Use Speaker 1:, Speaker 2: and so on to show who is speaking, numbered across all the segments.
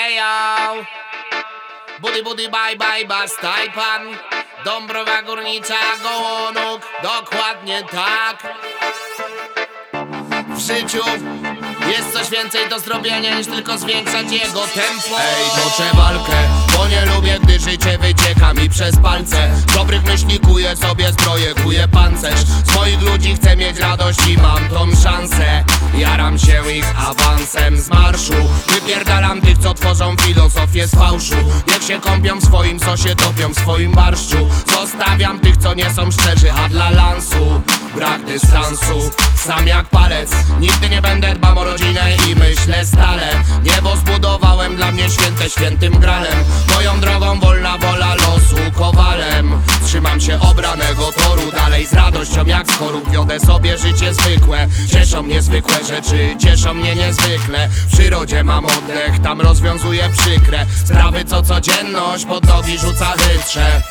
Speaker 1: Ejo, budy budy bye bye bastaj pan. Dąbrowa Górnicza, Gołonóg, dokładnie tak. W życiu jest coś więcej do zrobienia niż tylko zwiększać jego tempo. Ej, toczę walkę, bo nie lubię, gdy życie wycieka mi przez palce. Dobrych myśli kuję sobie zbroję, kuję pancerz. Z moich ludzi chcę mieć radość i mam tą szansę. Jaram się ich awansem z marszu. Wypierdalam tych, co tworzą filozofię z fałszu. Niech się kąpią w swoim sosie, topią w swoim barszczu. Zostawiam tych, co nie są szczerzy, a dla lansu brak dystansu, sam jak palec. Nigdy nie będę dbał o rodzinę i myślę stale. Niebo zbudowałem dla mnie święte, świętym gralem. Moją drogą wolna wola losu kowalem. Trzymam się obranego toru, dalej z radością jak z chorób. Wiodę sobie życie zwykłe, cieszą mnie zwykłe rzeczy, cieszą mnie niezwykle. W przyrodzie mam oddech, tam rozwiązuję przykre sprawy, co codzienność pod nogi rzuca chytrze.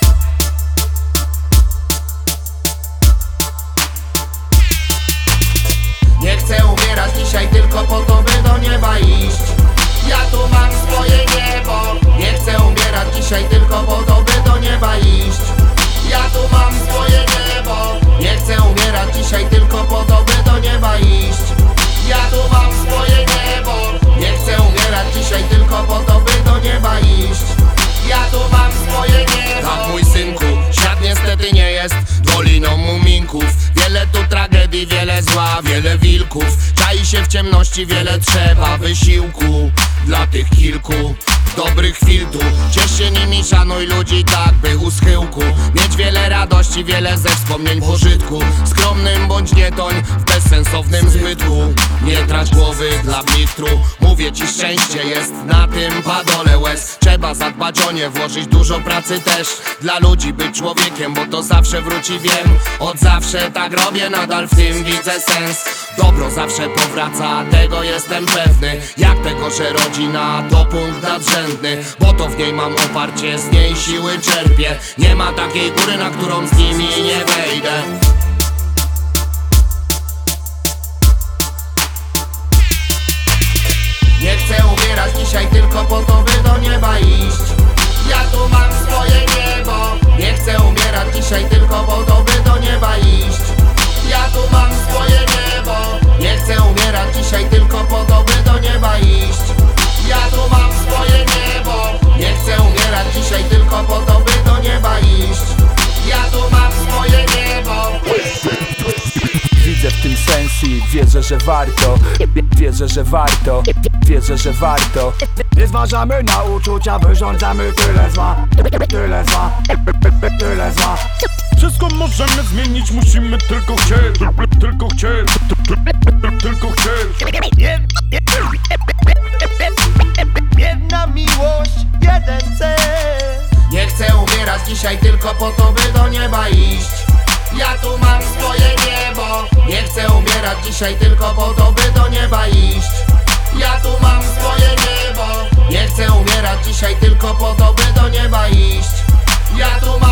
Speaker 1: Nie chcę umierać dzisiaj tylko po to, by do nieba iść. Ja tu mam swoje niebo. Nie chcę umierać dzisiaj tylko po to, by do nieba iść. Ja tu mam swoje niebo. Nie chcę umierać dzisiaj tylko po to, by do nieba iść. Ja tu mam swoje niebo. Nie chcę umierać dzisiaj tylko po to, by do nieba iść. Ja tu mam swoje niebo. Tak, mój synku, świat niestety nie jest doliną muminków. Wiele tu tragedii, wiele zła, wiele wilków. Czai się w ciemności, wiele trzeba wysiłku. Dla tych kilku dobrych chwil tu ciesz się nimi, szanuj ludzi tak, by u schyłku mieć wiele radości, wiele ze wspomnień pożytku. Skromnym bądź nie toń w bezsensownym zbytku. Nie trać głowy dla blichtru. Mówię ci, szczęście jest na tym padole łez. Trzeba zadbać o nie, włożyć dużo pracy też. Dla ludzi być człowiekiem, bo to zawsze wróci, wiem. Od zawsze tak robię, nadal w tym widzę sens. Dobro zawsze powraca, tego jestem pewny. Jak tego, że rodzina to punkt nadrzędny. Bo to w niej mam oparcie, z niej siły czerpię. Nie ma takiej góry, na którą z nimi nie wejdę. Nie chcę umierać dzisiaj tylko po to, by do nieba iść. Ja tu mam swoje niebo. Nie chcę umierać dzisiaj tylko po to, by do nieba iść. Ja tu mam swoje niebo. Nie chcę umierać dzisiaj tylko po to, by do nieba iść. Ja tu mam swoje niebo. Nie chcę umierać dzisiaj tylko po to, by do nieba iść. Ja tu mam swoje niebo.
Speaker 2: Widzę w tym sens i wierzę, że warto. Wierzę, że warto. Wierzę, że warto.
Speaker 3: Nie zważamy na uczucia, wyrządzamy tyle zła. Tyle zła. Tyle zła.
Speaker 4: Wszystko możemy zmienić, musimy tylko chcieć. Tylko chcieć. Tylko chcieć.
Speaker 3: Jedna miłość, jeden cel.
Speaker 1: Nie chcę umierać dzisiaj tylko po to, by do nieba iść. Ja tu mam swoje niebo. Nie chcę umierać dzisiaj tylko po to, by do nieba iść. Ja tu mam swoje niebo. Nie chcę umierać dzisiaj tylko po to, by do nieba iść. Ja tu mam